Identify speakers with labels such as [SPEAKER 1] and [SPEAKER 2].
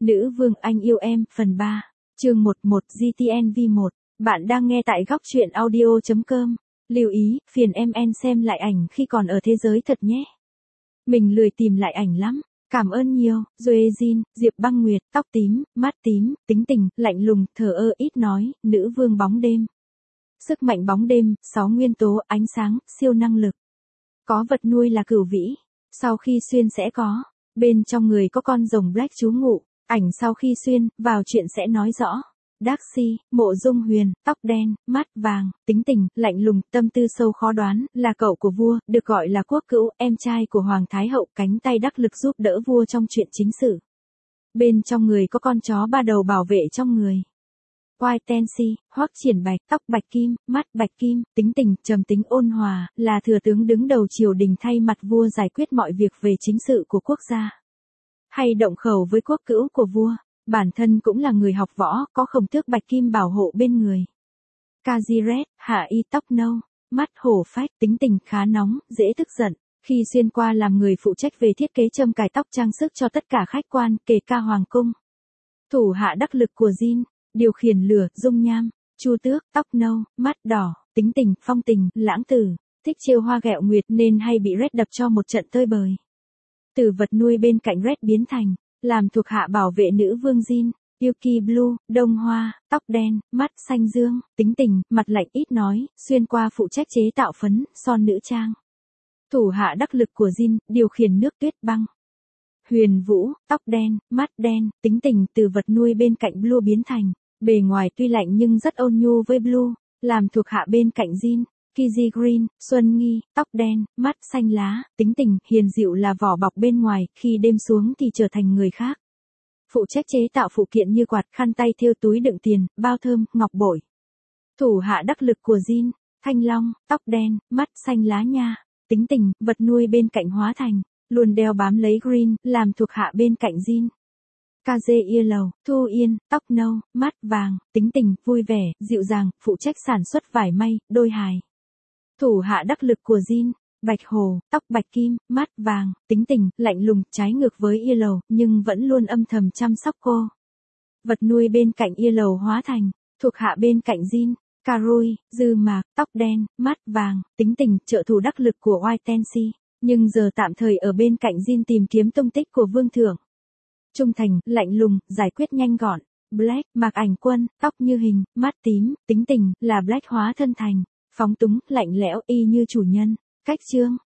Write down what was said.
[SPEAKER 1] Nữ vương anh yêu em, phần 3, chương 11 GTN V1. Bạn đang nghe tại góc truyện audio.com. Lưu ý, phiền em xem lại ảnh khi còn ở thế giới thật nhé. Mình lười tìm lại ảnh lắm. Cảm ơn nhiều. Duệ Jin, Diệp Băng Nguyệt, tóc tím, mắt tím, tính tình, lạnh lùng, thờ ơ ít nói, nữ vương bóng đêm. Sức mạnh bóng đêm, 6 nguyên tố, ánh sáng, siêu năng lực. Có vật nuôi là cửu vĩ. Sau khi xuyên sẽ có. Bên trong người có con rồng Black trú ngụ. Ảnh sau khi xuyên, vào chuyện sẽ nói rõ. Darcy, Mộ Dung Huyền, tóc đen, mắt vàng, tính tình, lạnh lùng, tâm tư sâu khó đoán, là cậu của vua, được gọi là quốc cữu, em trai của Hoàng Thái Hậu, cánh tay đắc lực giúp đỡ vua trong chuyện chính sự. Bên trong người có con chó ba đầu bảo vệ trong người. White Tansy, Hoắc Triển Bạch, tóc bạch kim, mắt bạch kim, tính tình, trầm tính ôn hòa, là thừa tướng đứng đầu triều đình thay mặt vua giải quyết mọi việc về chính sự của quốc gia. Hay động khẩu với quốc cữu của vua, bản thân cũng là người học võ, có khổng tước bạch kim bảo hộ bên người. Kaziret, hạ y tóc nâu, mắt hổ phách, tính tình khá nóng, dễ tức giận. Khi xuyên qua làm người phụ trách về thiết kế châm cài tóc trang sức cho tất cả khách quan, kể cả hoàng cung. Thủ hạ đắc lực của Jin, điều khiển lửa, dung nham, Chu Tước, tóc nâu, mắt đỏ, tính tình, phong tình, lãng tử, thích trêu hoa ghẹo nguyệt nên hay bị Red đập cho một trận tơi bời. Từ vật nuôi bên cạnh Red biến thành, làm thuộc hạ bảo vệ nữ vương Jin, Yuki Blue, đông hoa, tóc đen, mắt xanh dương, tính tình, mặt lạnh ít nói, xuyên qua phụ trách chế tạo phấn, son nữ trang. Thủ hạ đắc lực của Jin, điều khiển nước tuyết băng. Huyền Vũ, tóc đen, mắt đen, tính tình, từ vật nuôi bên cạnh Blue biến thành, bề ngoài tuy lạnh nhưng rất ôn nhu với Blue, làm thuộc hạ bên cạnh Jin. Kiji Green, Xuân Nghi, tóc đen, mắt xanh lá, tính tình, hiền dịu là vỏ bọc bên ngoài, khi đêm xuống thì trở thành người khác. Phụ trách chế tạo phụ kiện như quạt, khăn tay thêu, túi đựng tiền, bao thơm, ngọc bội. Thủ hạ đắc lực của Jin, Thanh Long, tóc đen, mắt xanh lá nha, tính tình, vật nuôi bên cạnh hóa thành, luôn đeo bám lấy Green, làm thuộc hạ bên cạnh Jin. KZ Yellow, Thu Yên, tóc nâu, mắt vàng, tính tình, vui vẻ, dịu dàng, phụ trách sản xuất vải may, đôi hài. Thủ hạ đắc lực của Jin, Bạch Hồ, tóc bạch kim, mắt vàng, tính tình, lạnh lùng, trái ngược với Yellow, nhưng vẫn luôn âm thầm chăm sóc cô. Vật nuôi bên cạnh Yellow hóa thành, thuộc hạ bên cạnh Jin, Karui, Dư Mạc, tóc đen, mắt vàng, tính tình, trợ thủ đắc lực của White Tansy, nhưng giờ tạm thời ở bên cạnh Jin tìm kiếm tung tích của vương thượng. Trung thành, lạnh lùng, giải quyết nhanh gọn. Black, Mạc Ảnh Quân, tóc như hình, mắt tím, tính tình, là Black hóa thân thành. Phóng túng, lạnh lẽo, y như chủ nhân. Cách chương,